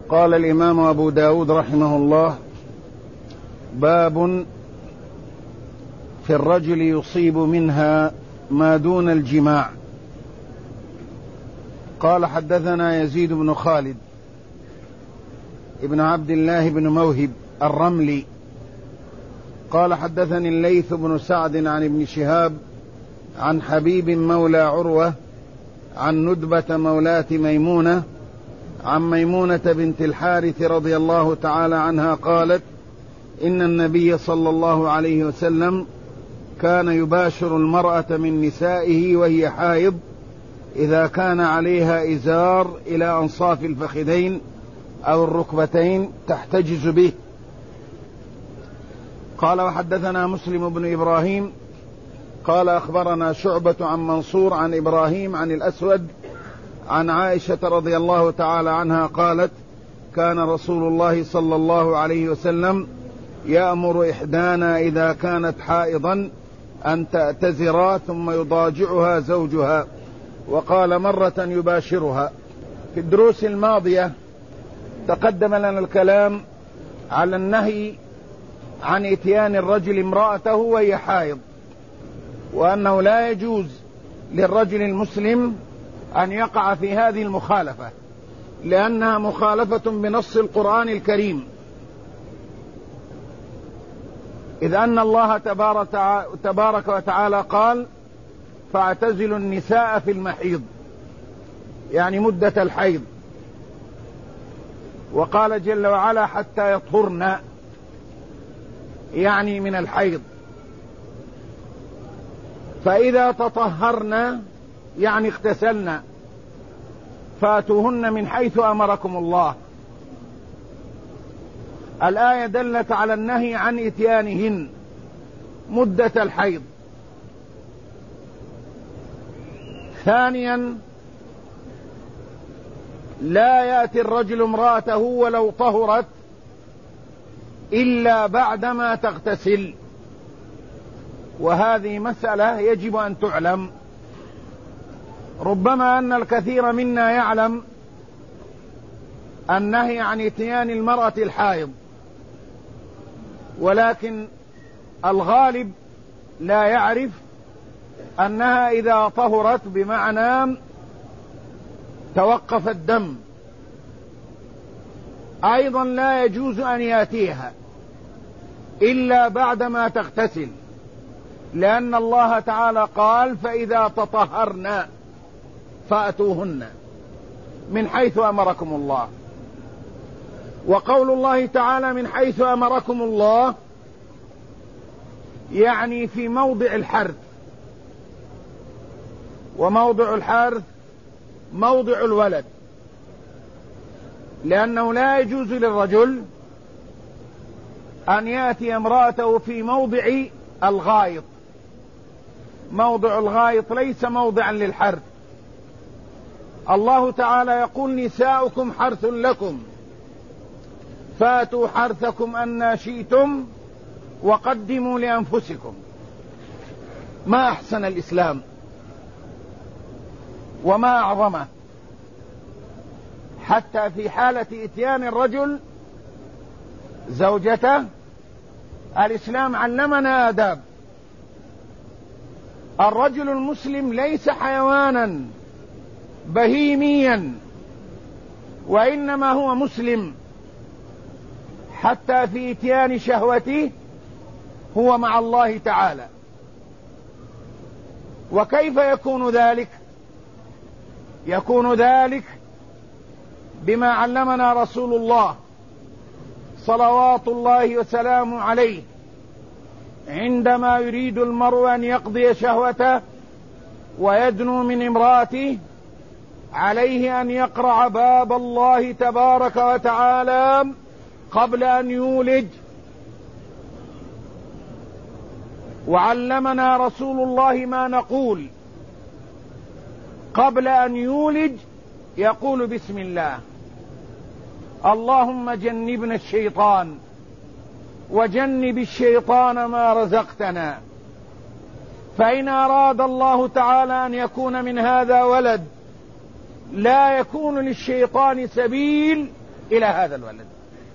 قال الإمام أبو داود رحمه الله: باب في الرجل يصيب منها ما دون الجماع. قال: حدثنا يزيد بن خالد ابن عبد الله بن موهب الرملي قال: حدثني الليث بن سعد عن ابن شهاب عن حبيب مولى عروة عن ندبة مولاة ميمونة عن ميمونة بنت الحارث رضي الله تعالى عنها قالت: إن النبي صلى الله عليه وسلم كان يباشر المرأة من نسائه وهي حائض إذا كان عليها إزار إلى أنصاف الفخذين أو الركبتين تحتجز به. قال: وحدثنا مسلم بن إبراهيم قال: أخبرنا شعبة عن منصور عن إبراهيم عن الأسود عن عائشة رضي الله تعالى عنها قالت: كان رسول الله صلى الله عليه وسلم يأمر إحدانا إذا كانت حائضا أن تأتزر ثم يضاجعها زوجها، وقال مرة يباشرها. في الدروس الماضية تقدم لنا الكلام على النهي عن إتيان الرجل امرأته وهي حائض، وأنه لا يجوز للرجل المسلم أن يقع في هذه المخالفة، لأنها مخالفة بنص القرآن الكريم، إذ أن الله تبارك وتعالى قال: فاعتزلوا النساء في المحيض، يعني مدة الحيض، وقال جل وعلا: حتى يطهرن، يعني من الحيض. فإذا تطهرن يعني اغتسلن فاتوهن من حيث أمركم الله. الآية دلت على النهي عن إتيانهن مدة الحيض. ثانيا، لا يأتي الرجل امرأته ولو طهرت إلا بعدما تغتسل، وهذه مسألة يجب أن تعلم. ربما أن الكثير منا يعلم النهي عن إتيان المرأة الحائض، ولكن الغالب لا يعرف أنها إذا طهرت بمعنى توقف الدم أيضا لا يجوز أن يأتيها إلا بعدما تغتسل، لأن الله تعالى قال: فإذا تطهرن فأتوهن من حيث أمركم الله. وقول الله تعالى من حيث أمركم الله يعني في موضع الحرث، وموضع الحرث موضع الولد، لأنه لا يجوز للرجل أن يأتي امرأته في موضع الغائط. موضع الغائط ليس موضعا للحرث. الله تعالى يقول: نساؤكم حرث لكم فاتوا حرثكم أن شئتم وقدموا لأنفسكم. ما أحسن الإسلام وما أعظمه، حتى في حالة إتيان الرجل زوجته الإسلام علمنا آداب. الرجل المسلم ليس حيوانا بهيميا، وإنما هو مسلم، حتى في إتيان شهوته هو مع الله تعالى. وكيف يكون ذلك؟ يكون ذلك بما علمنا رسول الله صلوات الله وسلامه عليه، عندما يريد المرء أن يقضي شهوته ويدنو من امرأته عليه أن يقرع باب الله تبارك وتعالى قبل أن يولج. وعلمنا رسول الله ما نقول قبل أن يولج، يقول: بسم الله، اللهم جنبنا الشيطان وجنب الشيطان ما رزقتنا. فإن أراد الله تعالى أن يكون من هذا ولد لا يكون للشيطان سبيل إلى هذا الولد.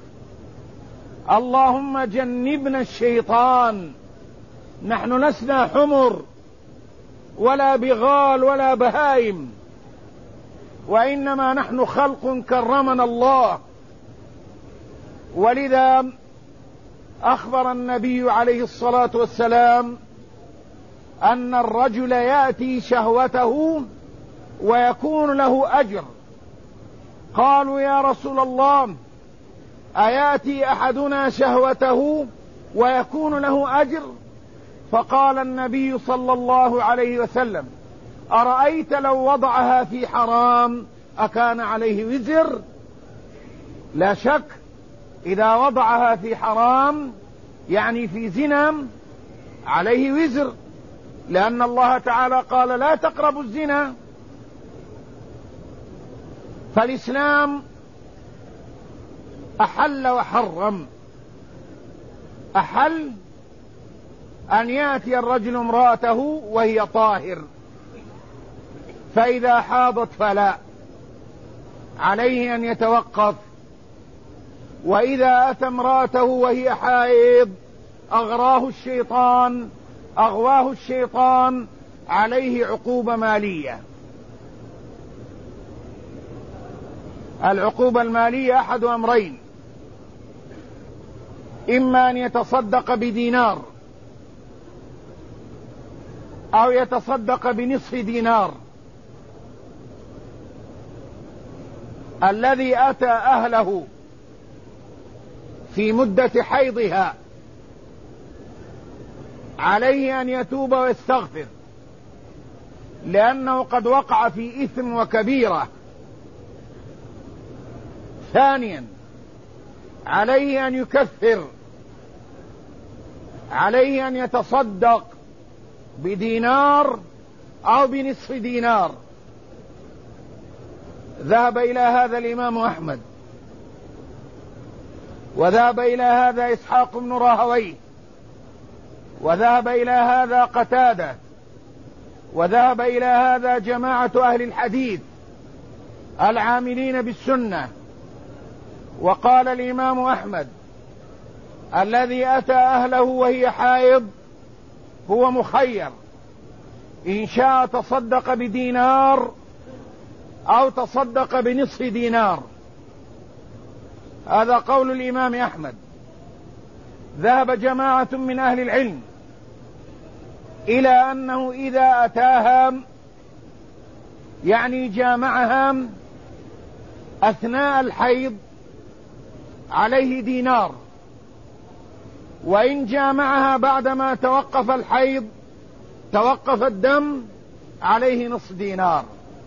اللهم جنبنا الشيطان، نحن لسنا حمر ولا بغال ولا بهائم، وإنما نحن خلق كرمنا الله. ولذا أخبر النبي عليه الصلاة والسلام أن الرجل يأتي شهوته ويكون له أجر. قالوا يا رسول الله أيأتي أحدنا شهوته ويكون له أجر؟ فقال النبي صلى الله عليه وسلم أرأيت لو وضعها في حرام أكان عليه وزر؟ لا شك إذا وضعها في حرام يعني في زنا عليه وزر، لأن الله تعالى قال لا تقربوا الزنا. فالإسلام أحل وحرم. أحل أن يأتي الرجل امرأته وهي طاهر، فإذا حاضت فلا، عليه أن يتوقف. وإذا أتى امرأته وهي حائض أغواه الشيطان عليه عقوبة مالية. العقوبة المالية أحد أمرين: إما أن يتصدق بدينار أو يتصدق بنصف دينار. الذي أتى أهله في مدة حيضها عليه أن يتوب ويستغفر، لأنه قد وقع في إثم وكبيرة. ثانيا عليه أن يكفر، عليه أن يتصدق بدينار أو بنصف دينار. ذهب إلى هذا الإمام أحمد، وذهب إلى هذا إسحاق بن راهويه، وذهب إلى هذا قتادة، وذهب إلى هذا جماعة أهل الحديث العاملين بالسنة. وقال الإمام أحمد الذي أتى أهله وهي حائض هو مخير، إن شاء تصدق بدينار أو تصدق بنصف دينار. هذا قول الإمام أحمد. ذهب جماعة من أهل العلم إلى أنه إذا أتاها يعني جامعها أثناء الحيض عليه دينار، وإن جامعها بعدما توقف الحيض توقف الدم عليه نصف دينار.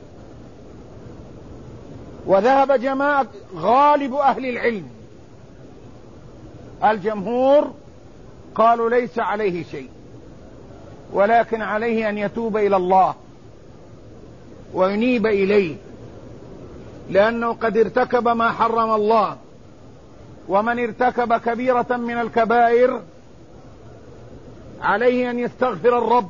وذهب جماعة غالب أهل العلم الجمهور قالوا ليس عليه شيء، ولكن عليه أن يتوب إلى الله وينيب إليه، لأنه قد ارتكب ما حرم الله. ومن ارتكب كبيرة من الكبائر عليه أن يستغفر الرب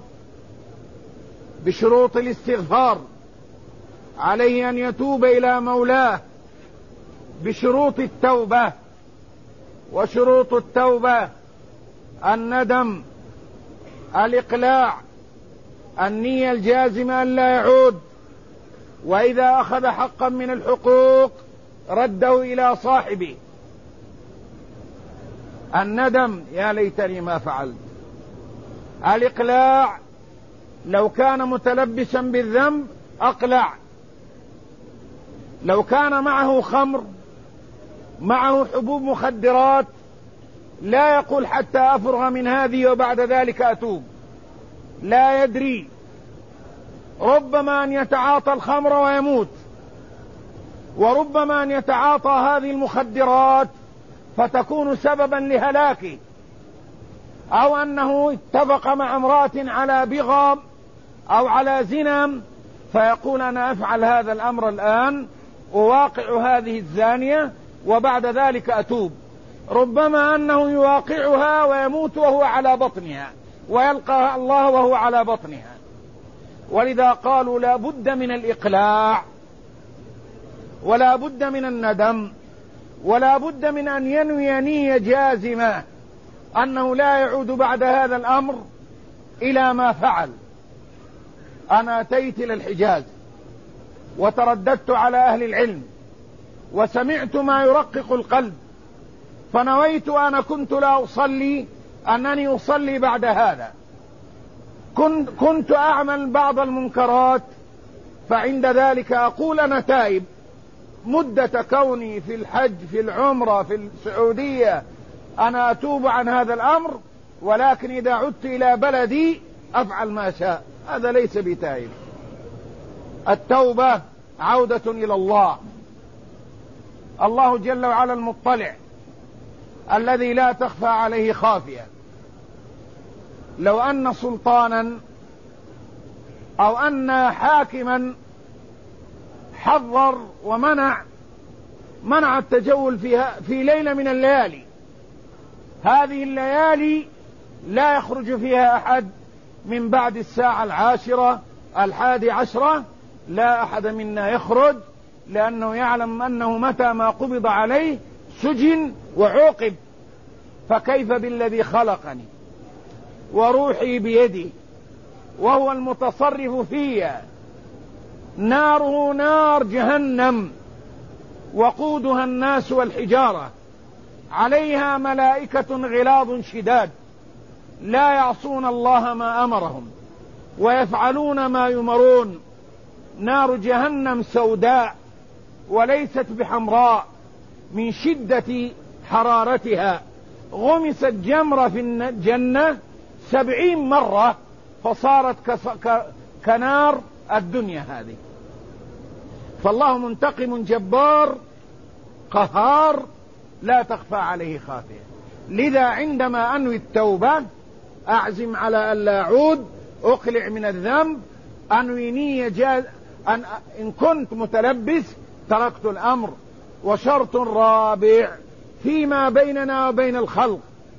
بشروط الاستغفار، عليه أن يتوب إلى مولاه بشروط التوبة. وشروط التوبة الندم، الإقلاع، النية الجازمة أن لا يعود، وإذا أخذ حقا من الحقوق رده إلى صاحبه. الندم يا ليتني ما فعلت. الإقلاع لو كان متلبسا بالذنب أقلع. لو كان معه خمر، معه حبوب مخدرات، لا يقول حتى أفرغ من هذه وبعد ذلك أتوب. لا يدري، ربما أن يتعاطى الخمر ويموت، وربما أن يتعاطى هذه المخدرات فتكون سببا لهلاكه، أو أنه اتفق مع امرأة على بغض أو على زنا فيقول أنا أفعل هذا الأمر الآن، أواقع هذه الزانية وبعد ذلك أتوب. ربما أنه يواقعها ويموت وهو على بطنها، ويلقى الله وهو على بطنها. ولذا قالوا لا بد من الإقلاع ولا بد من الندم ولا بد من أن ينوي نية جازمة أنه لا يعود بعد هذا الأمر إلى ما فعل. أنا أتيت إلى الحجاز وترددت على أهل العلم وسمعت ما يرقق القلب، فنويت أنا كنت لا أصلي أنني أصلي بعد هذا. كنت أعمل بعض المنكرات، فعند ذلك أقول أنا تائب مدة كوني في الحج في العمرة في السعودية، أنا أتوب عن هذا الأمر، ولكن إذا عدت إلى بلدي أفعل ما شاء. هذا ليس بتائب. التوبة عودة إلى الله. الله جل وعلا المطلع الذي لا تخفى عليه خافية. لو أن سلطانا أو أن حاكما حذر ومنع التجول في ليلة من الليالي، هذه الليالي لا يخرج فيها أحد من بعد الساعة 10 11، لا أحد منا يخرج، لأنه يعلم أنه متى ما قبض عليه سجن وعوقب. فكيف بالذي خلقني وروحي بيده وهو المتصرف فيها، ناره نار جهنم وقودها الناس والحجارة، عليها ملائكة غلاظ شداد لا يعصون الله ما أمرهم ويفعلون ما يمرون. نار جهنم سوداء وليست بحمراء من شدة حرارتها، غمست جمرة في الجنة 70 مرة فصارت كنار الدنيا هذه. فالله منتقم جبار قهار لا تخفى عليه خافية. لذا عندما أنوي التوبة أعزم على ألا أعود، أقلع من الذنب، أنوي نية إن كنت متلبس تركت الأمر. وشرط رابع فيما بيننا وبين الخلق: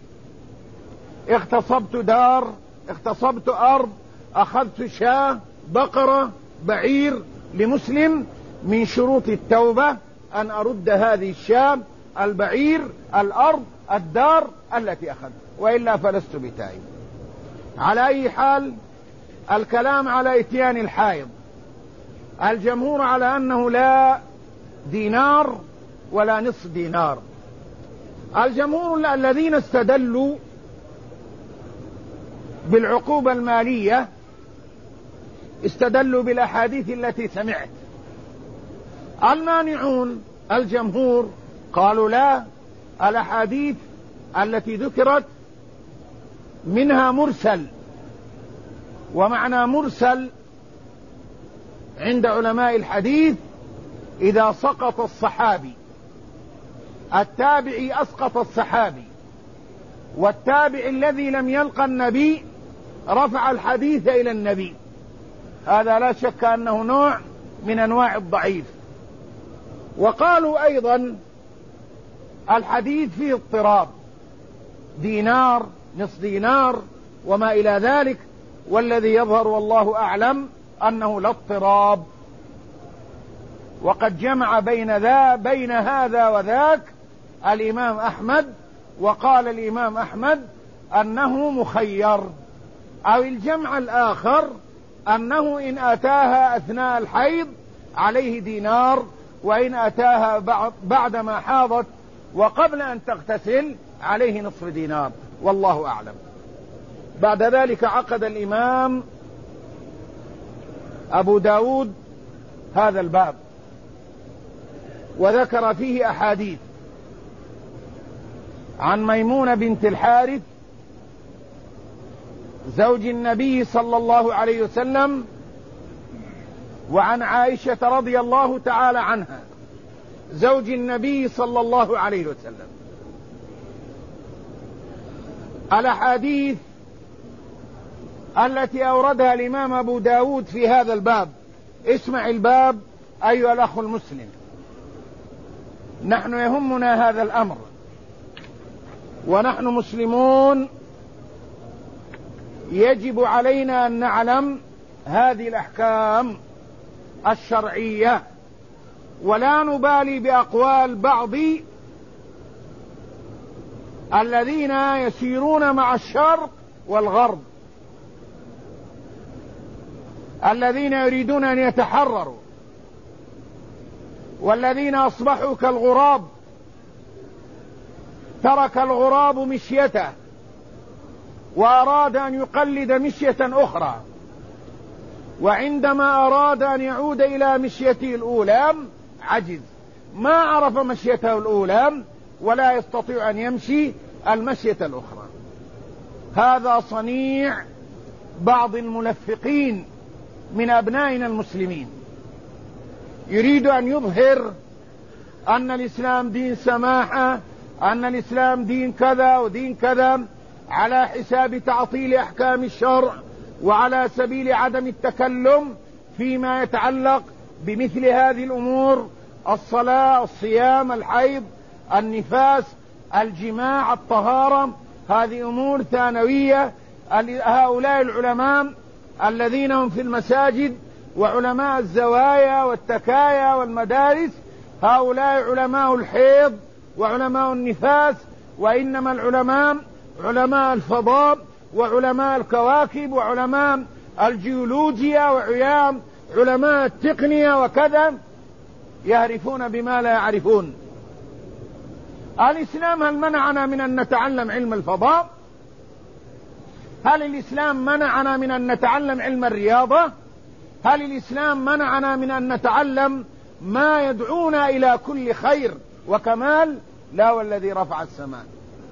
اغتصبت دار، اغتصبت أرض، أخذت شاة، بقرة، بعير لمسلم، من شروط التوبة أن أرد هذه الشاة، البعير، الأرض، الدار التي أخذت، وإلا فلست بتائب. على أي حال، الكلام على إتيان الحائض. الجمهور على أنه لا دينار ولا نصف دينار. الجمهور الذين استدلوا بالعقوبة المالية استدلوا بالأحاديث التي سمعت. المانعون الجمهور قالوا لا، الأحاديث التي ذكرت منها مرسل، ومعنى مرسل عند علماء الحديث إذا سقط الصحابي، التابعي أسقط الصحابي، والتابع الذي لم يلقى النبي رفع الحديث إلى النبي، هذا لا شك أنه نوع من أنواع الضعيف. وقالوا أيضا الحديث فيه اضطراب، دينار، نصف دينار، وما إلى ذلك، والذي يظهر والله أعلم أنه لا اضطراب. وقد جمع بين هذا وذاك الإمام أحمد، وقال الإمام أحمد أنه مخير، أو الجمع الآخر أنه إن أتاها أثناء الحيض عليه دينار، وإن أتاها بعدما حاضت وقبل أن تغتسل عليه نصف دينار، والله أعلم. بعد ذلك عقد الإمام أبو داود هذا الباب وذكر فيه أحاديث عن ميمونة بنت الحارث زوج النبي صلى الله عليه وسلم، وعن عائشة رضي الله تعالى عنها زوج النبي صلى الله عليه وسلم. الأحاديث التي أوردها الإمام أبو داود في هذا الباب، اسمع الباب أيها الأخ المسلم، نحن يهمنا هذا الأمر، ونحن مسلمون يجب علينا أن نعلم هذه الأحكام الشرعية، ولا نبالي بأقوال بعض الذين يسيرون مع الشرق والغرب، الذين يريدون أن يتحرروا، والذين أصبحوا كالغراب، ترك الغراب مشيته وأراد أن يقلد مشية أخرى، وعندما أراد أن يعود إلى مشيته الأولى عجز، ما عرف مشيته الأولى ولا يستطيع أن يمشي المشية الأخرى. هذا صنيع بعض الملفقين من أبنائنا المسلمين، يريد أن يظهر أن الإسلام دين سماحة، أن الإسلام دين كذا ودين كذا، على حساب تعطيل أحكام الشرع، وعلى سبيل عدم التكلم فيما يتعلق بمثل هذه الأمور: الصلاة، الصيام، الحيض، النفاس، الجماع، الطهارة. هذه أمور ثانوية. هؤلاء العلماء الذين هم في المساجد وعلماء الزوايا والتكايا والمدارس، هؤلاء علماء الحيض وعلماء النفاس، وإنما العلماء علماء الفضاء وعلماء الكواكب وعلماء الجيولوجيا وعلماء التقنية وكذا، يعرفون بما لا يعرفون. الإسلام هل منعنا من أن نتعلم علم الفضاء؟ هل الإسلام منعنا من أن نتعلم علم الرياضة؟ هل الإسلام منعنا من أن نتعلم ما يدعونا إلى كل خير وكمال؟ لا، والذي رفع السماء.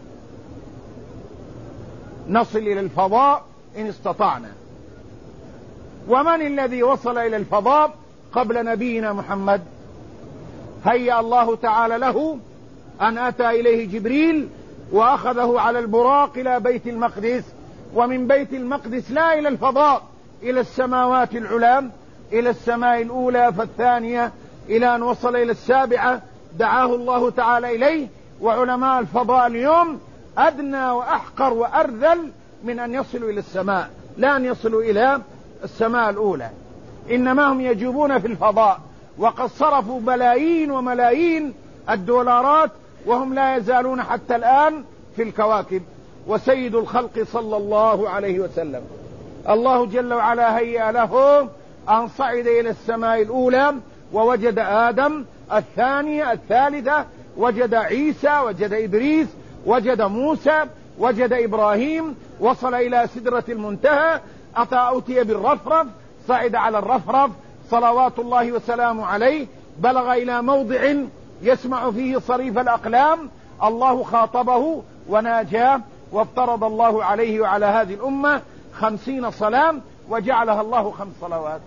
نصل إلى الفضاء إن استطعنا. ومن الذي وصل إلى الفضاء قبل نبينا محمد؟ هيأ الله تعالى له أن أتى إليه جبريل وأخذه على البراق إلى بيت المقدس، ومن بيت المقدس لا إلى الفضاء، إلى السماوات العلى، إلى السماء الأولى فالثانية، إلى أن وصل إلى السابعة دعاه الله تعالى إليه. وعلماء الفضاء اليوم أدنى وأحقر وأرذل من أن يصلوا إلى السماء، لا أن يصلوا إلى السماء الأولى، إنما هم يجوبون في الفضاء، وقد صرفوا بلايين وملايين الدولارات وهم لا يزالون حتى الآن في الكواكب. وسيد الخلق صلى الله عليه وسلم الله جل وعلا هيأ له أن صعد إلى السماء الأولى ووجد آدم، الثانية، الثالثة، وجد عيسى، وجد إدريس، وجد موسى، وجد إبراهيم، وصل إلى سدرة المنتهى، أتي بالرفرف، صعد على الرفرف صلوات الله وسلامه عليه، بلغ إلى موضع يسمع فيه صريف الأقلام، الله خاطبه وناجاه، وافترض الله عليه وعلى هذه الأمة 50 صلاة وجعلها الله 5 صلوات.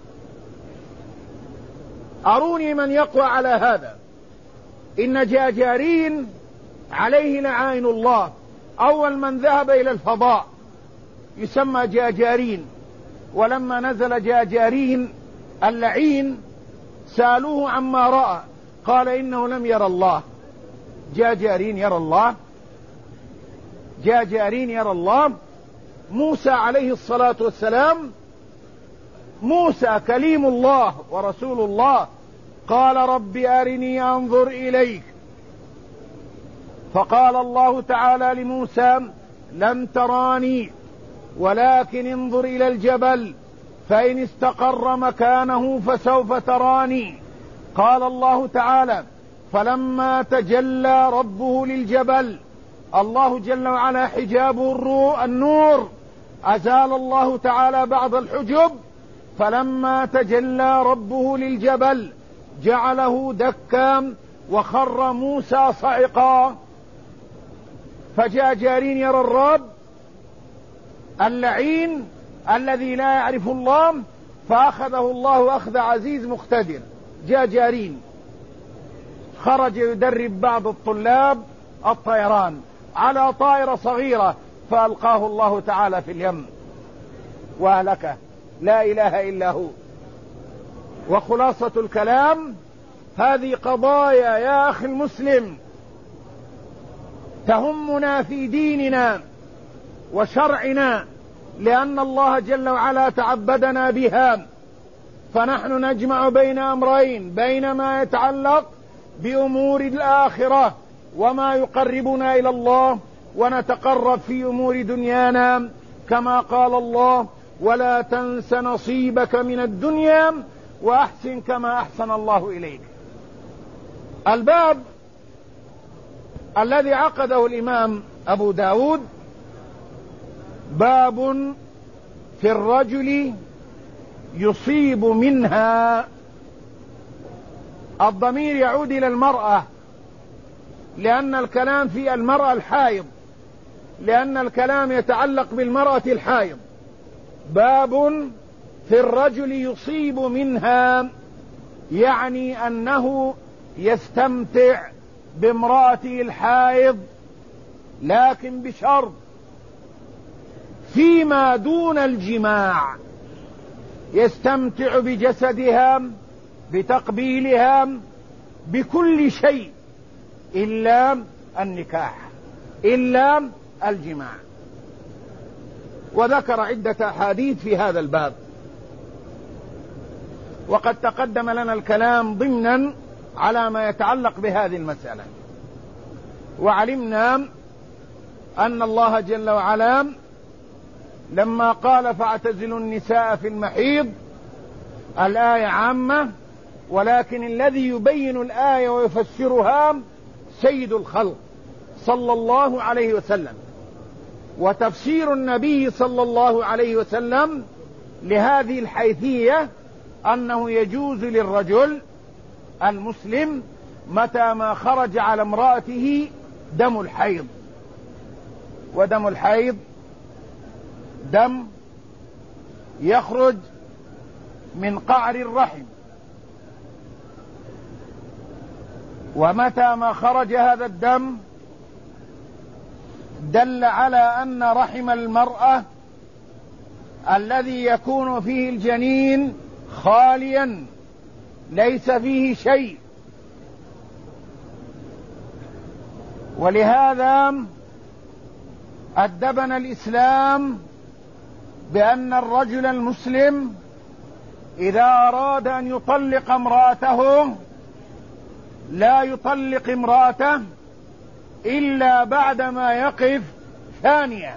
أروني من يقوى على هذا. إن جاجارين عليه لعائن الله أول من ذهب إلى الفضاء يسمى جاجارين، ولما نزل جاجارين اللعين سألوه عما رأى قال إنه لم يرى الله. جاجارين يرى الله، جاجارين يرى الله. موسى عليه الصلاة والسلام، موسى كليم الله ورسول الله، قال رب أرني أنظر إليك، فقال الله تعالى لموسى لن تراني ولكن انظر إلى الجبل فإن استقر مكانه فسوف تراني. قال الله تعالى فلما تجلى ربه للجبل، الله جل وعلا حجابه النور، أزال الله تعالى بعض الحجب، فلما تجلى ربه للجبل جعله دكا وخر موسى صعقا. فجاجارين يرى الرب اللعين الذي لا يعرف الله، فأخذه الله أخذ عزيز مقتدر. جاجارين خرج يدرب بعض الطلاب الطيران على طائرة صغيرة فألقاه الله تعالى في اليم وأهلكه، لا إله إلا هو. وخلاصة الكلام هذه قضايا يا أخي المسلم تهمنا في ديننا وشرعنا، لأن الله جل وعلا تعبدنا بها، فنحن نجمع بين أمرين: بين ما يتعلق بأمور الآخرة وما يقربنا إلى الله، ونتقرب في أمور دنيانا كما قال الله: ولا تنس نصيبك من الدنيا وأحسن كما أحسن الله إليك. الباب الذي عقده الإمام أبو داود باب في الرجل يصيب منها. الضمير يعود إلى المرأة، لأن الكلام في المرأة الحائض، لأن الكلام يتعلق بالمرأة الحائض. باب في الرجل يصيب منها، يعني أنه يستمتع بامرأته الحائض، لكن بشرط: فيما دون الجماع، يستمتع بجسدها، بتقبيلها، بكل شيء إلا النكاح، إلا الجماع. وذكر عدة أحاديث في هذا الباب، وقد تقدم لنا الكلام ضمنا على ما يتعلق بهذه المسألة. وعلمنا أن الله جل وعلا لما قال: فاعتزلوا النساء في المحيض، الآية عامة، ولكن الذي يبين الآية ويفسرها سيد الخلق صلى الله عليه وسلم. وتفسير النبي صلى الله عليه وسلم لهذه الحيثية أنه يجوز للرجل المسلم متى ما خرج على امرأته دم الحيض، ودم الحيض دم يخرج من قعر الرحم، ومتى ما خرج هذا الدم دل على أن رحم المرأة الذي يكون فيه الجنين خاليا ليس فيه شيء. ولهذا أدبنا الإسلام بأن الرجل المسلم إذا أراد أن يطلق امرأته لا يطلق امرأته إلا بعدما يقف ثانية.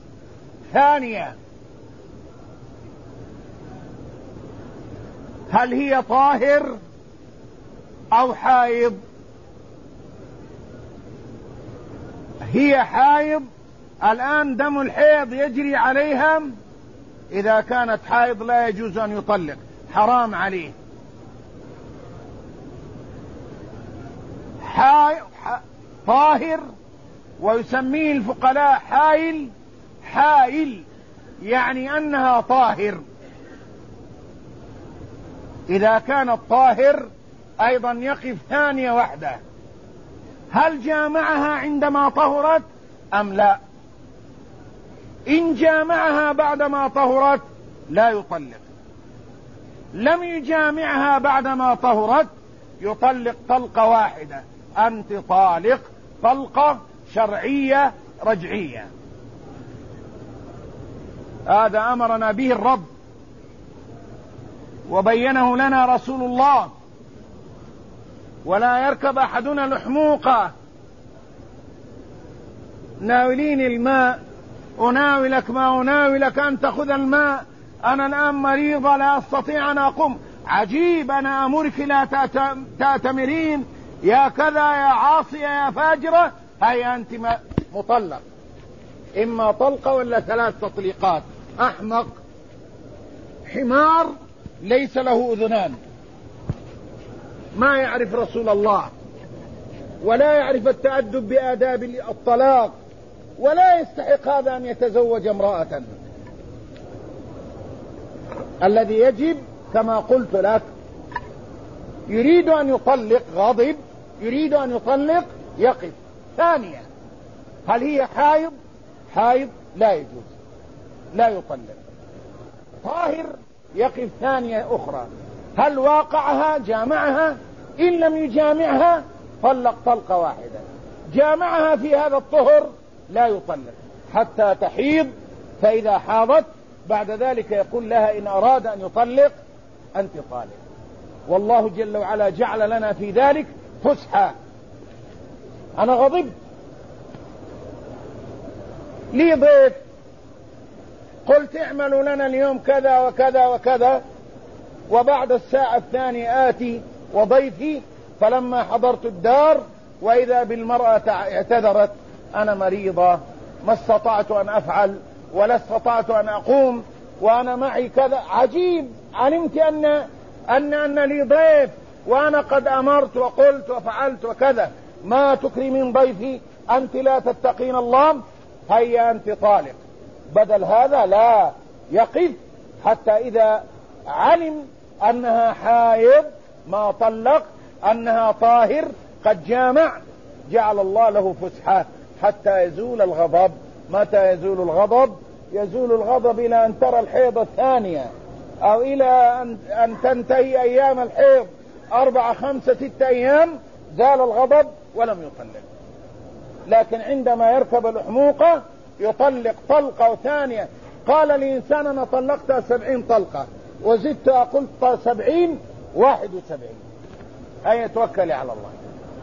هل هي طاهر أو حائض؟ هي حائض الآن، دم الحيض يجري عليها. إذا كانت حائض لا يجوز أن يطلق، حرام عليه. طاهر، ويسميه الفقهاء حائل، يعني أنها طاهر. إذا كانت طاهر أيضا يقف ثانية واحدة: هل جامعها عندما طهرت أم لا؟ إن جامعها بعدما طهرت لا يطلق، لم يجامعها بعدما طهرت يطلق طلقة واحدة: أنت طالق، طلقة شرعية رجعية. هذا أمرنا به الرب وبينه لنا رسول الله. ولا يركب أحدنا الحموقة: ناوليني الماء، أناولك ما أناولك، أن تأخذ الماء، أنا الآن مريضة لا أستطيع أن أقوم. عجيب، أنا أمرك لا تأتمرين، يا كذا يا عاصية يا فاجرة، هيا أنت مطلق، إما طلقة ولا 3 تطليقات. أحمق، حمار ليس له أذنان، ما يعرف رسول الله، ولا يعرف التأدب بآداب الطلاق، ولا يستحق هذا أن يتزوج امرأة. الذي يجب كما قلت لك: يريد أن يطلق، غاضب، يريد أن يطلق، يقف ثانية. هل هي حائض لا يجوز، لا يطلق. طاهر يقف ثانية أخرى. هل واقعها جامعها؟ إن لم يجامعها طلق طلقة واحدة. جامعها في هذا الطهر لا يطلق حتى تحيض، فإذا حاضت بعد ذلك يقول لها إن أراد أن يطلق أنت طالق. والله جل وعلا جعل لنا في ذلك فسحة. أنا غضبت لي ضيف، قلت اعملوا لنا اليوم كذا وكذا وكذا، وبعد الساعة الثانية آتي وضيفي، فلما حضرت الدار وإذا بالمرأة اعتذرت: أنا مريضة، ما استطعت أن أفعل ولا استطعت أن أقوم، وأنا معي كذا. عجيب، علمت أن لي ضيف، وأنا قد أمرت وقلت وفعلت وكذا. ما تكرمين ضيفي؟ أنت لا تتقين الله؟ هيا أنت طالق. بدل هذا لا، يقف حتى إذا علم أنها حائض ما طلق، أنها طاهر قد جامع، جعل الله له فسحة حتى يزول الغضب. متى يزول الغضب؟ يزول الغضب إلى أن ترى الحيض الثانية، أو إلى أن تنتهي أيام الحيض 4 5 6 أيام، زال الغضب ولم يطلق. لكن عندما يركب الأحموقة يطلق طلقة وثانية. قال لي إنسان: أنا طلقتها 70 طلقة وزدت أقول 70 71. أي توكلي على الله.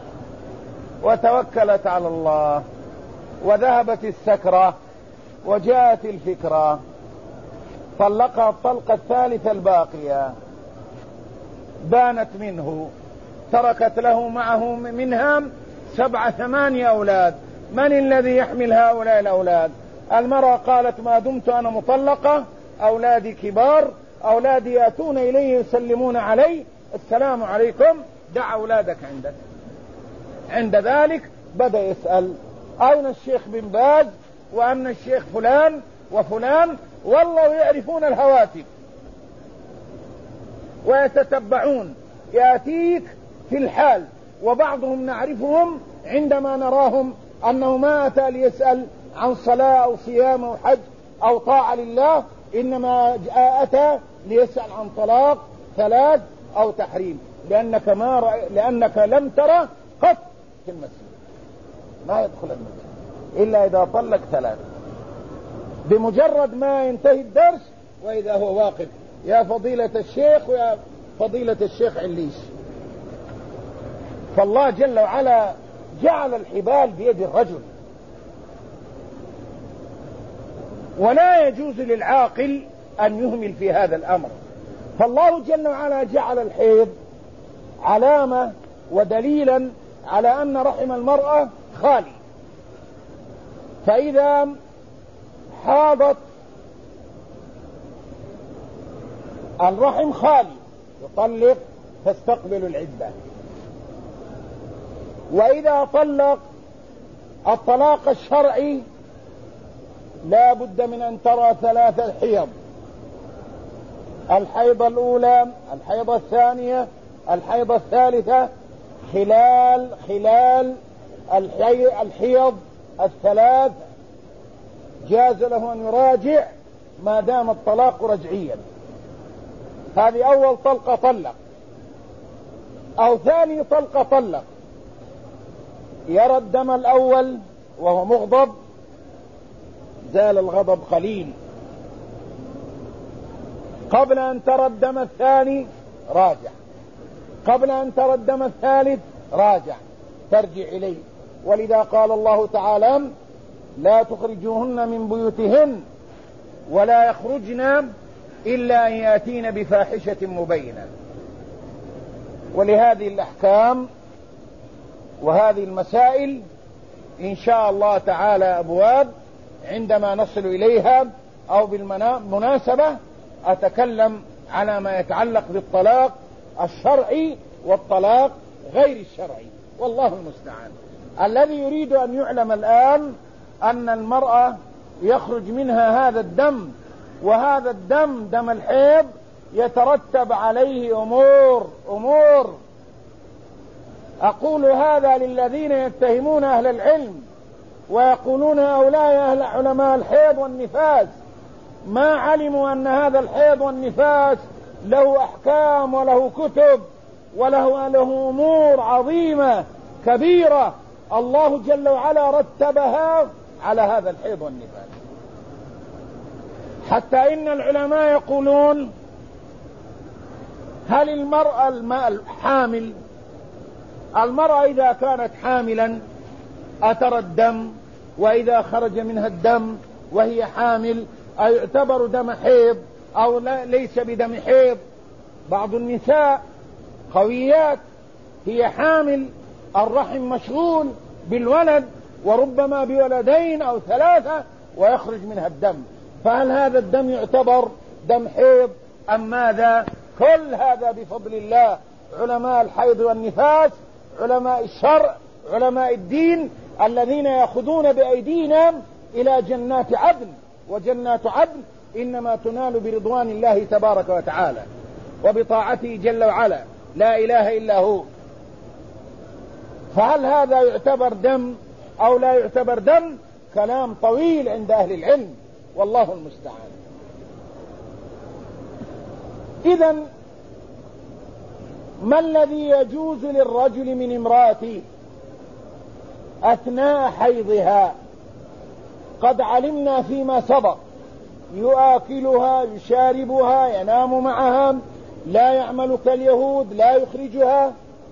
وتوكلت على الله، وذهبت السكرة وجاءت الفكرة، طلقها الطلقة الثالثة الباقية، بانت منه، تركت له معه منها 7 8 أولاد. من الذي يحمل هؤلاء الأولاد؟ المرأة قالت: ما دمت أنا مطلقة، أولادي كبار، أولادي يأتون إليه يسلمون علي: السلام عليكم، دع أولادك عندك. عند ذلك بدأ يسأل: أين الشيخ بن باز؟ وأن الشيخ فلان وفلان؟ والله يعرفون الهواتف ويتتبعون، يأتيك في الحال. وبعضهم نعرفهم عندما نراهم أنه ما أتى ليسأل عن صلاة أو صيام أو حج أو طاعة لله، إنما أتى ليسأل عن طلاق 3 أو تحريم، لأنك لم ترى قط في المسجد. ما يدخل المسجد إلا إذا طلق 3. بمجرد ما ينتهي الدرس وإذا هو واقف: يا فضيلة الشيخ ويا فضيلة الشيخ عليش. فالله جل وعلا جعل الحبال بيد الرجل، ولا يجوز للعاقل أن يهمل في هذا الأمر. فالله جل وعلا جعل الحيض علامة ودليلا على أن رحم المرأة خالي، فإذا حاضت الرحم خالي يطلق تستقبل العدة. وإذا طلق الطلاق الشرعي لا بد من أن ترى 3 حيض: الحيضة الأولى، الحيضة الثانية، الحيضة الثالثة، خلال الحيض 3 جاز له أن يراجع ما دام الطلاق رجعيا. هذه أول طلقة طلق، أو ثاني طلقة طلق، يرى الدم الأول وهو مغضب، زال الغضب قليل. قبل أن ترى الدم الثاني راجع، قبل أن ترى الدم الثالث راجع، ترجع إليه. ولذا قال الله تعالى: لا تخرجوهن من بيوتهن ولا يخرجن إلا أن يأتين بفاحشة مبينة. ولهذه الأحكام وهذه المسائل إن شاء الله تعالى أبواب عندما نصل إليها، أو بالمناسبة أتكلم على ما يتعلق بالطلاق الشرعي والطلاق غير الشرعي، والله المستعان. الذي يريد أن يعلم الآن أن المرأة يخرج منها هذا الدم، وهذا الدم دم الحيض يترتب عليه أمور. أقول هذا للذين يتهمون أهل العلم ويقولون هؤلاء أهل علماء الحيض والنفاس، ما علموا أن هذا الحيض والنفاس له أحكام وله كتب وله أمور عظيمة كبيرة، الله جل وعلا رتبها على هذا الحيض والنفاس. حتى إن العلماء يقولون: هل المرأة المرأة إذا كانت حاملا أترى الدم وإذا خرج منها الدم وهي حامل أيعتبر دم حيض أو ليس بدم حيض؟ بعض النساء قويات هي حامل، الرحم مشغول بالولد وربما بولدين أو 3 ويخرج منها الدم، فهل هذا الدم يعتبر دم حيض أم ماذا؟ كل هذا بفضل الله علماء الحيض والنفاس، علماء الشرع، علماء الدين، الذين يأخذون بأيدينا إلى جنات عدن، وجنات عدن إنما تنال برضوان الله تبارك وتعالى وبطاعته جل وعلا، لا إله إلا هو. فهل هذا يعتبر دم أو لا يعتبر دم؟ كلام طويل عند أهل العلم، والله المستعان. إذن ما الذي يجوز للرجل من امرأته أثناء حيضها؟ قد علمنا فيما سبق يؤكلها، يشاربها، ينام معها، لا يعمل كاليهود، لا يخرجها.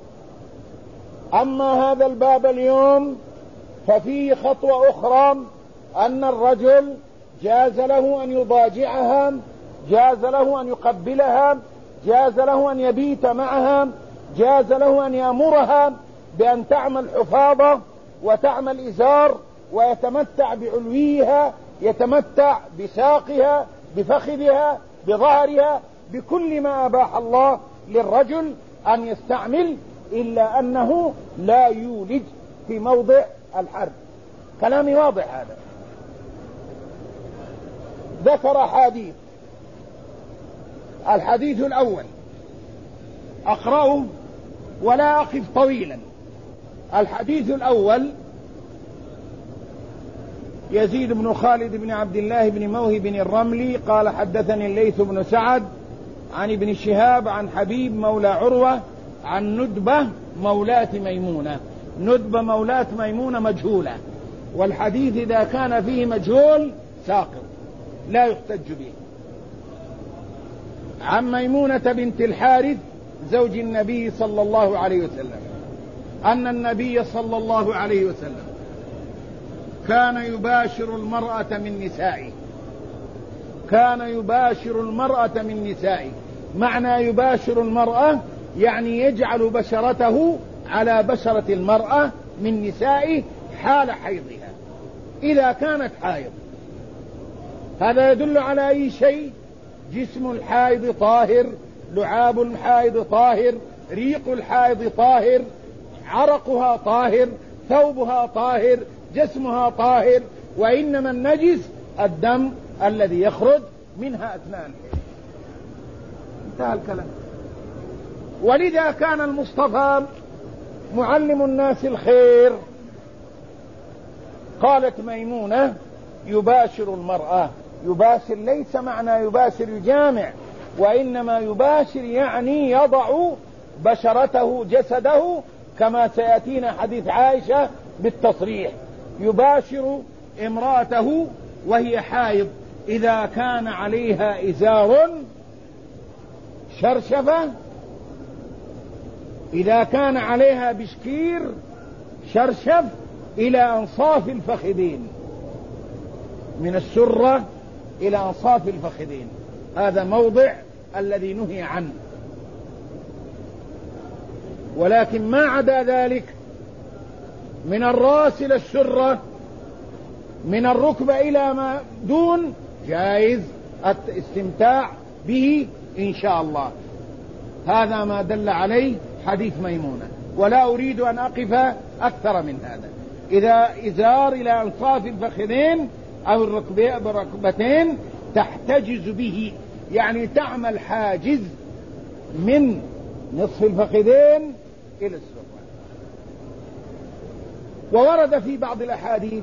أما هذا الباب اليوم ففيه خطوة أخرى، أن الرجل جاز له أن يضاجعها، جاز له أن يقبلها، جاز له أن يبيت معها، جاز له أن يأمرها بأن تعمل حفاضة وتعمل إزار ويتمتع بعلويها، يتمتع بساقها، بفخذها، بظهرها، بكل ما أباح الله للرجل أن يستعمل، إلا أنه لا يولج في موضع الحرب. كلامي واضح هذا. ذكر حديث، الحديث الأول أقرأه ولا أقف طويلا. الحديث الأول: يزيد بن خالد بن عبد الله بن موهب الرملي قال حدثني الليث بن سعد عن ابن شهاب عن حبيب مولى عروة عن ندبة مولاة ميمونة. ندبة مولاة ميمونة مجهولة، والحديث إذا كان فيه مجهول ساقط لا يحتج به. عن ميمونة بنت الحارث زوج النبي صلى الله عليه وسلم أن النبي صلى الله عليه وسلم كان يباشر المرأة من نسائه. كان يباشر المرأة من نسائه، معنى يباشر المرأة يعني يجعل بشرته على بشرة المرأة من نسائه حال حيضها إذا كانت حائض. هذا يدل على أي شيء؟ جسم الحائض طاهر، لعاب الحائض طاهر، ريق الحائض طاهر، عرقها طاهر، ثوبها طاهر، جسمها طاهر، وإنما النجس الدم الذي يخرج منها أثناء الحيض. انتهى الكلام. ولذا كان المصطفى معلم الناس الخير. قالت ميمونة: يباشر المرأة. يباشر ليس معنى يباشر يجامع، وإنما يباشر يعني يضع بشرته جسده، كما سيأتينا حديث عائشة بالتصريح. يباشر امرأته وهي حائض إذا كان عليها إزار شرشفة، إذا كان عليها بشكير شرشف إلى أنصاف الفخذين، من السرة إلى أنصاف الفخذين، هذا موضع الذي نهي عنه. ولكن ما عدا ذلك من الرأس إلى السرة، من الركبة إلى ما دون، جائز الاستمتاع به إن شاء الله. هذا ما دل عليه حديث ميمونة، ولا أريد أن أقف أكثر من هذا. إذا إزار إلى أنصاف الفخذين أو الركبتين تحتجز به، يعني تعمل حاجز من نصف الفخذين إلى السرة. وورد في بعض الأحاديث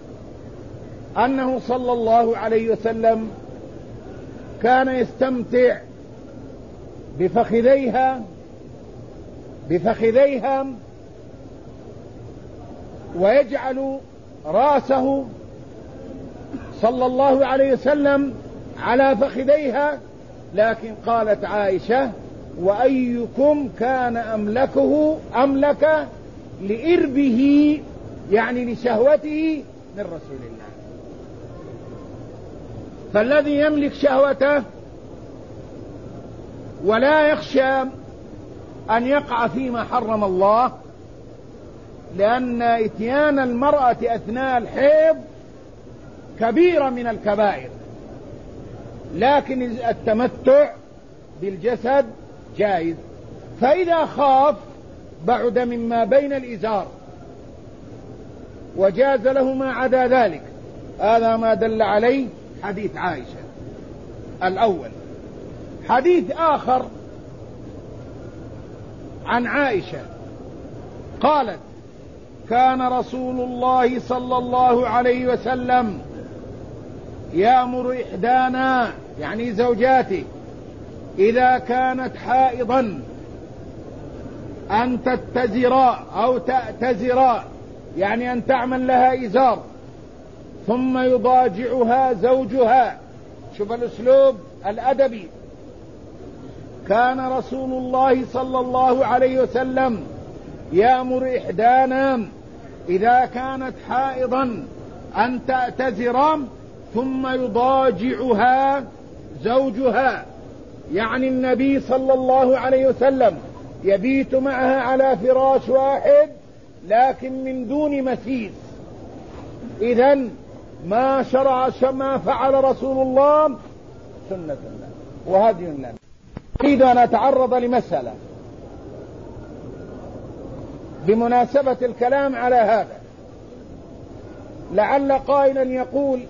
أنه صلى الله عليه وسلم كان يستمتع بفخذيها ويجعل رأسه صلى الله عليه وسلم على فخذيها. لكن قالت عائشة: وأيكم كان أملك لإربه، يعني لشهوته، من رسول الله. فالذي يملك شهوته ولا يخشى أن يقع فيما حرم الله، لأن إتيان المرأة أثناء الحيض كبيرة من الكبائر، لكن التمتع بالجسد جائز. فإذا خاف بعد مما بين الإزار وجاز له ما عدا ذلك. هذا ما دل عليه حديث عائشة الأول. حديث آخر عن عائشة قالت: كان رسول الله صلى الله عليه وسلم يأمر إحدانا، يعني زوجاته، إذا كانت حائضا أن تتزرا أو تأتزرا، يعني أن تعمل لها إزار، ثم يضاجعها زوجها. شوف الأسلوب الأدبي. كان رسول الله صلى الله عليه وسلم يأمر إحدانا إذا كانت حائضا أن تأتزر ثم يضاجعها زوجها، يعني النبي صلى الله عليه وسلم يبيت معها على فراش واحد لكن من دون مسيس. إذن ما فعل رسول الله سنة الله وهدي لنا. أريد أن أتعرض لمسألة بمناسبة الكلام على هذا، لعل قائلا يقول: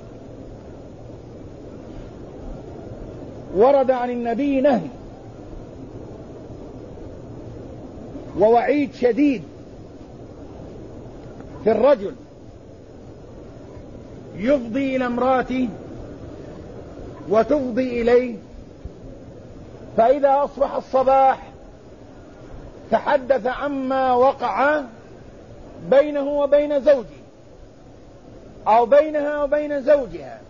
ورد عن النبي نهي ووعيد شديد في الرجل يفضي إلى امراته وتفضي إليه، فإذا أصبح الصباح تحدث عما وقع بينه وبين زوجه أو بينها وبين زوجها،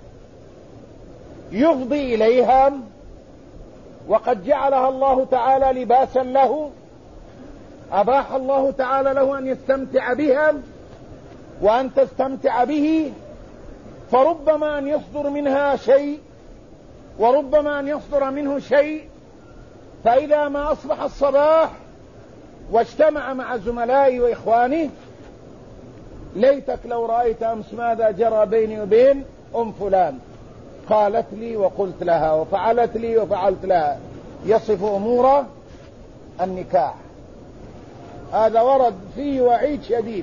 يفضي إليها وقد جعلها الله تعالى لباسا له، أباح الله تعالى له أن يستمتع بها وأن تستمتع به، فربما أن يصدر منها شيء وربما أن يصدر منه شيء. فإذا ما أصبح الصباح واجتمع مع زملائه وإخوانه: ليتك لو رأيت أمس ماذا جرى بيني وبين فلان، قالت لي وقلت لها وفعلت لي وفعلت لها. يصف أمور النكاح. هذا ورد فيه وعيد شديد،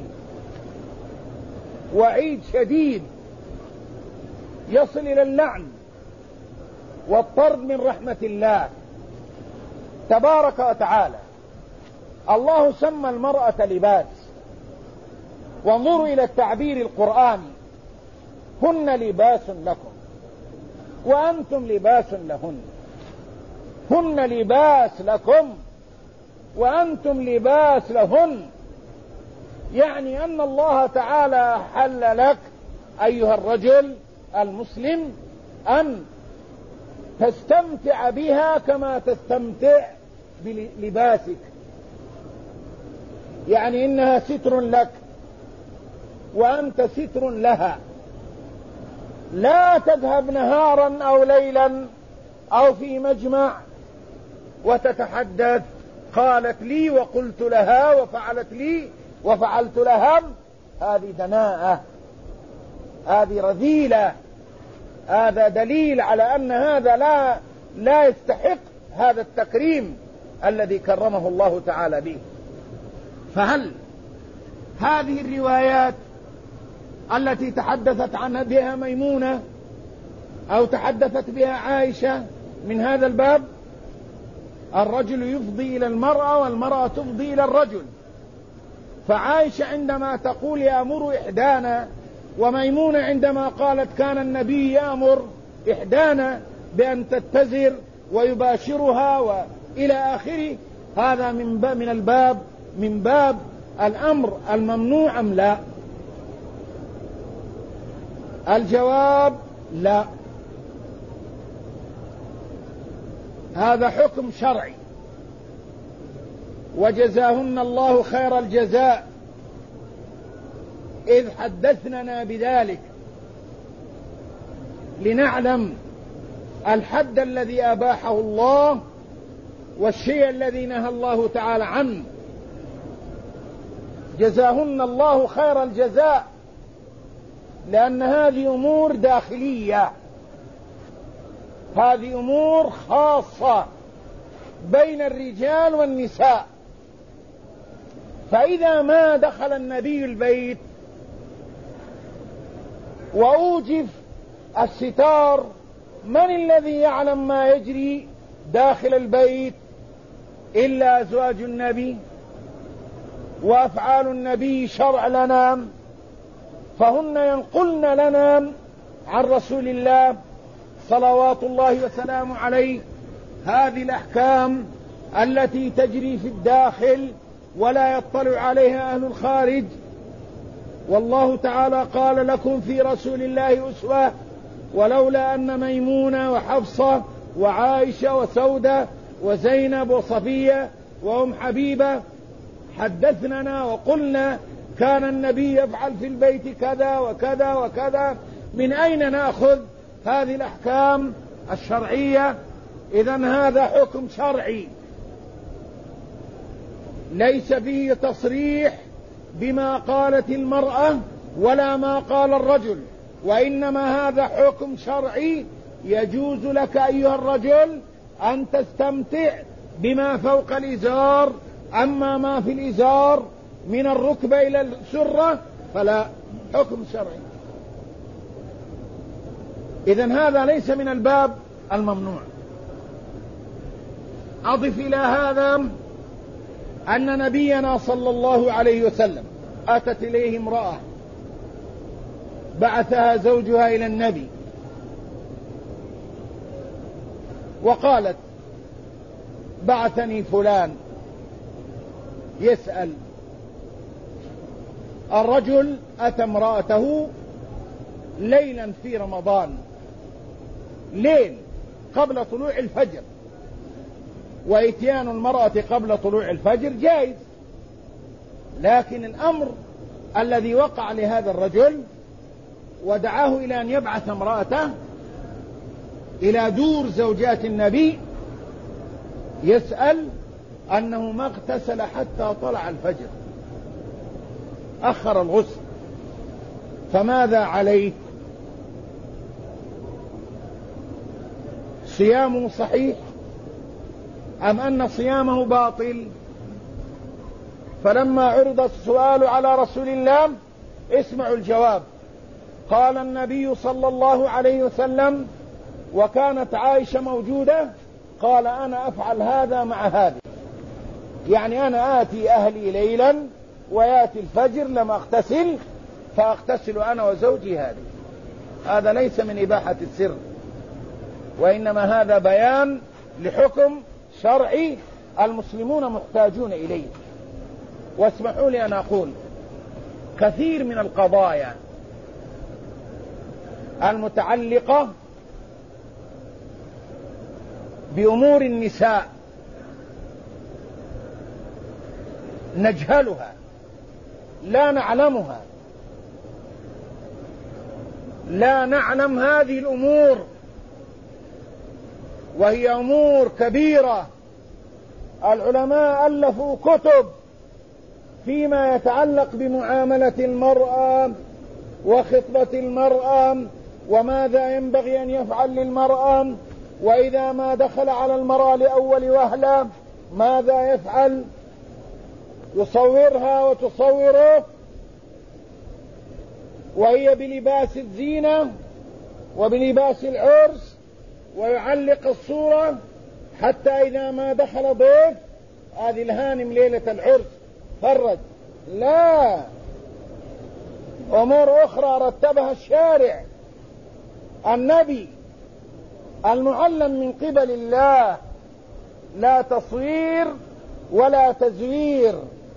وعيد شديد يصل إلى اللعن والطرد من رحمة الله تبارك وتعالى. الله سمى المرأة لباس، وانظروا إلى التعبير القرآني: هن لباس لكم وأنتم لباس لهن. هن لباس لكم وأنتم لباس لهن، يعني أن الله تعالى حل لك أيها الرجل المسلم أن تستمتع بها كما تستمتع بلباسك، يعني إنها ستر لك وأنت ستر لها. لا تذهب نهارا أو ليلا أو في مجمع وتتحدث: قالت لي وقلت لها وفعلت لي وفعلت لها. هذه دناءة، هذه رذيلة. هذا دليل على أن هذا لا يستحق هذا التكريم الذي كرمه الله تعالى به. فهل هذه الروايات التي تحدثت عنها بها ميمونة أو تحدثت بها عائشة من هذا الباب؟ الرجل يفضي إلى المرأة والمرأة تفضي إلى الرجل. فعائشة عندما تقول يأمر إحدانا، وميمونة عندما قالت كان النبي يأمر إحدانا بأن تتزر ويباشرها وإلى آخره، هذا من باب الأمر الممنوع أم لا؟ الجواب لا. هذا حكم شرعي، وجزاهن الله خير الجزاء إذ حدثنا بذلك لنعلم الحد الذي أباحه الله والشيء الذي نهى الله تعالى عنه. جزاهن الله خير الجزاء، لأن هذه أمور داخلية، هذه أمور خاصة بين الرجال والنساء. فإذا ما دخل النبي البيت وأوجف الستار، من الذي يعلم ما يجري داخل البيت إلا أزواج النبي؟ وأفعال النبي شرع لنا، فهن ينقلن لنا عن رسول الله صلوات الله وسلامه عليه هذه الأحكام التي تجري في الداخل ولا يطلع عليها أهل الخارج. والله تعالى قال: لكم في رسول الله أسوة، ولولا أن ميمونة وحفصة وعائشة وسودة وزينب وصفية وأم حبيبة حدثننا وقلنا كان النبي يفعل في البيت كذا وكذا وكذا، من أين نأخذ هذه الأحكام الشرعية؟ إذن هذا حكم شرعي ليس فيه تصريح بما قالت المرأة ولا ما قال الرجل، وإنما هذا حكم شرعي يجوز لك أيها الرجل أن تستمتع بما فوق الإزار، أما ما في الإزار من الركبة إلى السرة فلا، حكم شرعي. إذن هذا ليس من الباب الممنوع. أضف إلى هذا أن نبينا صلى الله عليه وسلم أتت إليه امرأة بعثها زوجها إلى النبي وقالت: بعثني فلان يسأل. الرجل أتى امرأته ليلا في رمضان، ليل قبل طلوع الفجر، وإتيان المرأة قبل طلوع الفجر جائز، لكن الأمر الذي وقع لهذا الرجل ودعاه إلى أن يبعث امرأته إلى دور زوجات النبي يسأل أنه ما اغتسل حتى طلع الفجر، أخر الغسل، فماذا عليه؟ صيامه صحيح أم أن صيامه باطل؟ فلما عرض السؤال على رسول الله اسمعوا الجواب. قال النبي صلى الله عليه وسلم وكانت عائشة موجودة، قال: أنا أفعل هذا مع هذه، يعني أنا آتي أهلي ليلا ويأتي الفجر لم أغتسل، فأغتسل أنا وزوجي هذا ليس من إباحة السر، وإنما هذا بيان لحكم شرعي المسلمون محتاجون إليه. واسمحوا لي أن أقول كثير من القضايا المتعلقة بأمور النساء نجهلها، لا نعلمها، لا نعلم هذه الأمور، وهي أمور كبيرة. العلماء ألفوا كتب فيما يتعلق بمعاملة المرأة وخطبة المرأة وماذا ينبغي أن يفعل للمرأة، وإذا ما دخل على المرأة لأول وهلة ماذا يفعل، يصورها وتصوره وهي بلباس الزينة وبلباس العرس، ويعلق الصورة حتى إذا ما دخل ضيف هذه الهانم ليلة العرس فرج. لا، أمور أخرى رتبها الشارع النبي المعلم من قبل الله، لا تصوير ولا تزوير،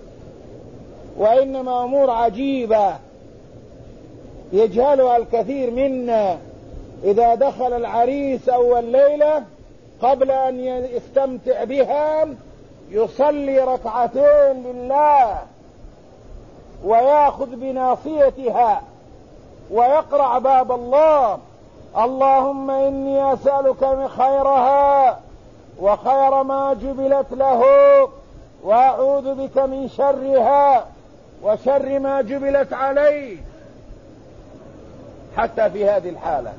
وإنما أمور عجيبة يجهلها الكثير منا. إذا دخل العريس أول ليلة قبل أن يستمتع بها يصلي ركعتين لله، ويأخذ بناصيتها ويقرع باب الله: اللهم إني أسألك من خيرها وخير ما جبلت له، وأعوذ بك من شرها وشر ما جبلت عليه. حتى في هذه الحالة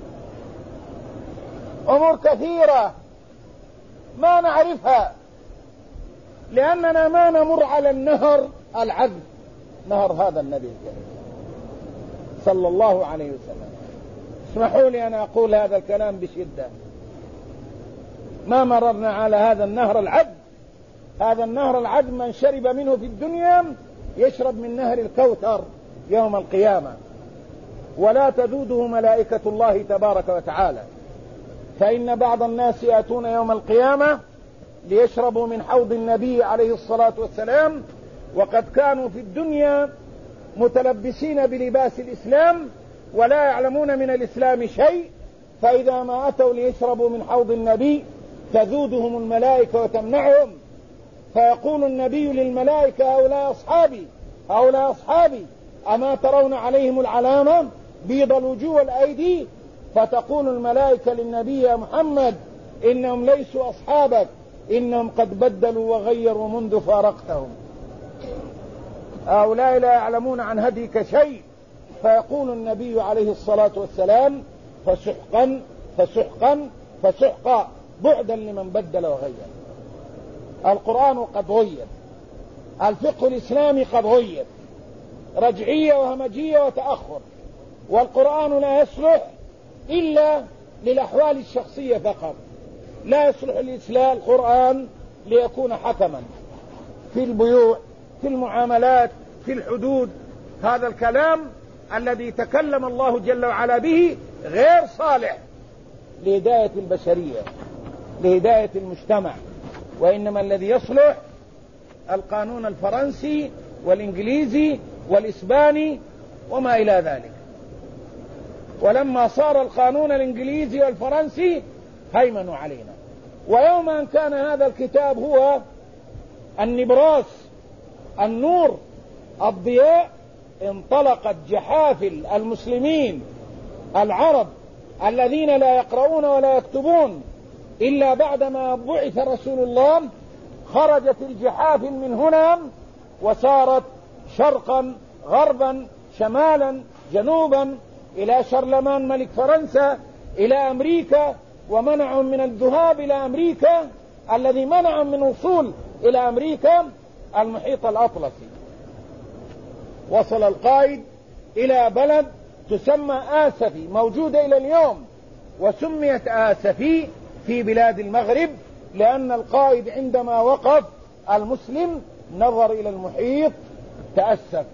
أمور كثيرة ما نعرفها، لأننا ما نمر على النهر العذب، نهر هذا النبي صلى الله عليه وسلم. اسمحوا لي أن أقول هذا الكلام بشدة، ما مررنا على هذا النهر العذب. هذا النهر العذب من شرب منه في الدنيا يشرب من نهر الكوثر يوم القيامة، ولا تذوده ملائكة الله تبارك وتعالى. فإن بعض الناس يأتون يوم القيامة ليشربوا من حوض النبي عليه الصلاة والسلام، وقد كانوا في الدنيا متلبسين بلباس الإسلام ولا يعلمون من الإسلام شيء، فإذا ما أتوا ليشربوا من حوض النبي تذودهم الملائكة وتمنعهم، فيقول النبي للملائكة: هؤلاء أصحابي، هؤلاء أصحابي، أما ترون عليهم العلامة بيض الوجوه والأيدي؟ فتقول الملائكة للنبي: يا محمد إنهم ليسوا أصحابك، إنهم قد بدلوا وغيروا منذ فارقتهم، هؤلاء لا يعلمون عن هديك شيء. فيقول النبي عليه الصلاة والسلام: فسحقا فسحقا فسحقا، بعدا لمن بدل وغير. القرآن قد غير، الفقه الإسلامي قد غير، رجعية وهمجية وتأخر، والقرآن لا يصلح إلا للأحوال الشخصية فقط، لا يصلح القرآن ليكون حكما في البيوع، في المعاملات، في الحدود. هذا الكلام الذي تكلم الله جل وعلا به غير صالح لهداية البشرية، لهداية المجتمع، وإنما الذي يصلح القانون الفرنسي والإنجليزي والإسباني وما إلى ذلك. ولما صار القانون الإنجليزي والفرنسي هيمنوا علينا. ويوم أن كان هذا الكتاب هو النبراس، النور، الضياء، انطلقت جحافل المسلمين العرب الذين لا يقرؤون ولا يكتبون إلا بعدما بعث رسول الله. خرجت الجحافل من هنا وسارت شرقا غربا شمالا جنوبا إلى شارلمان ملك فرنسا، إلى أمريكا، ومنعهم من الذهاب إلى أمريكا. الذي منعهم من الوصول إلى أمريكا المحيط الأطلسي. وصل القائد إلى بلد تسمى آسفي، موجودة إلى اليوم، وسميت آسفي في بلاد المغرب لأن القائد عندما وقف المسلم نظر إلى المحيط تأسف.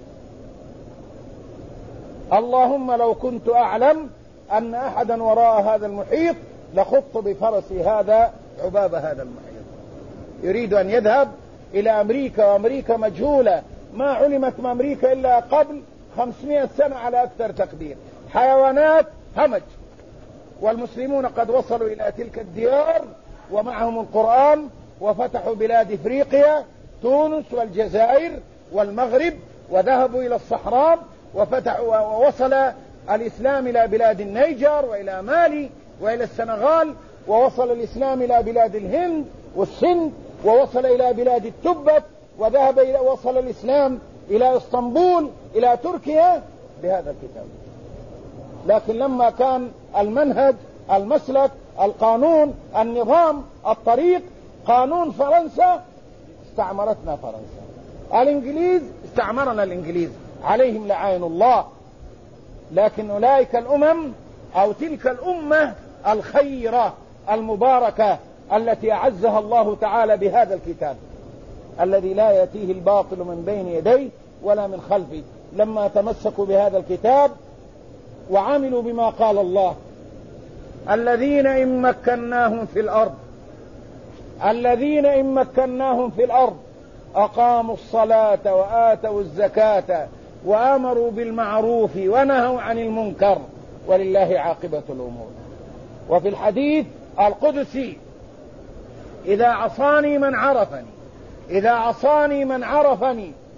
اللهم لو كنت أعلم أن أحدا وراء هذا المحيط لخط بفرسي هذا عباب هذا المحيط. يريد أن يذهب إلى أمريكا، وأمريكا مجهولة، ما علمت ما أمريكا إلا قبل 500 سنة على أكثر تقدير، حيوانات همج. والمسلمون قد وصلوا إلى تلك الديار ومعهم القرآن، وفتحوا بلاد إفريقيا، تونس والجزائر والمغرب، وذهبوا إلى الصحراء وفتحوا، ووصل الإسلام إلى بلاد النيجر وإلى مالي وإلى السنغال، ووصل الإسلام إلى بلاد الهند والسند، ووصل إلى بلاد التبت، وصل الإسلام إلى اسطنبول، إلى تركيا بهذا الكتاب. لكن لما كان المنهج، المسلك، القانون، النظام، الطريق قانون فرنسا، استعمرتنا فرنسا. الإنجليز استعمرنا الإنجليز، عليهم لعين الله. لكن أولئك الأمم أو تلك الأمة الخيرة المباركة التي أعزها الله تعالى بهذا الكتاب الذي لا يأتيه الباطل من بين يديه ولا من خلفه، لما تمسكوا بهذا الكتاب وعملوا بما قال الله: الذين إن مكناهم في الأرض، الذين إن مكناهم في الأرض أقاموا الصلاة وآتوا الزكاة وآمروا بالمعروف ونهوا عن المنكر ولله عاقبة الأمور. وفي الحديث القدسي: إذا عصاني من عرفني، إذا عصاني من عرفني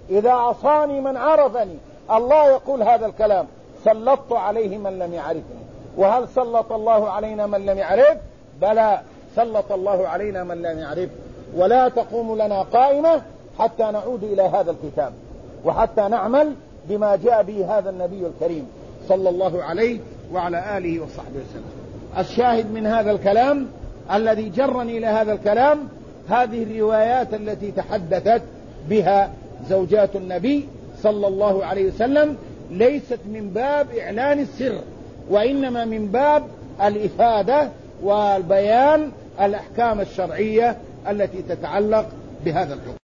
إذا عصاني من عرفني. الله يقول هذا الكلام: سلطت عليه من لم يعرفني. وهل سلط الله علينا من لم يعرف؟ بلى، سلط الله علينا من لم يعرف. ولا تقوم لنا قائمة حتى نعود إلى هذا الكتاب، وحتى نعمل بما جاء به هذا النبي الكريم صلى الله عليه وعلى آله وصحبه وسلم. الشاهد من هذا الكلام الذي جرني إلى هذا الكلام هذه الروايات التي تحدثت بها زوجات النبي صلى الله عليه وسلم، ليست من باب إعلان السر، وإنما من باب الإفادة والبيان الأحكام الشرعية التي تتعلق بهذا الحكم.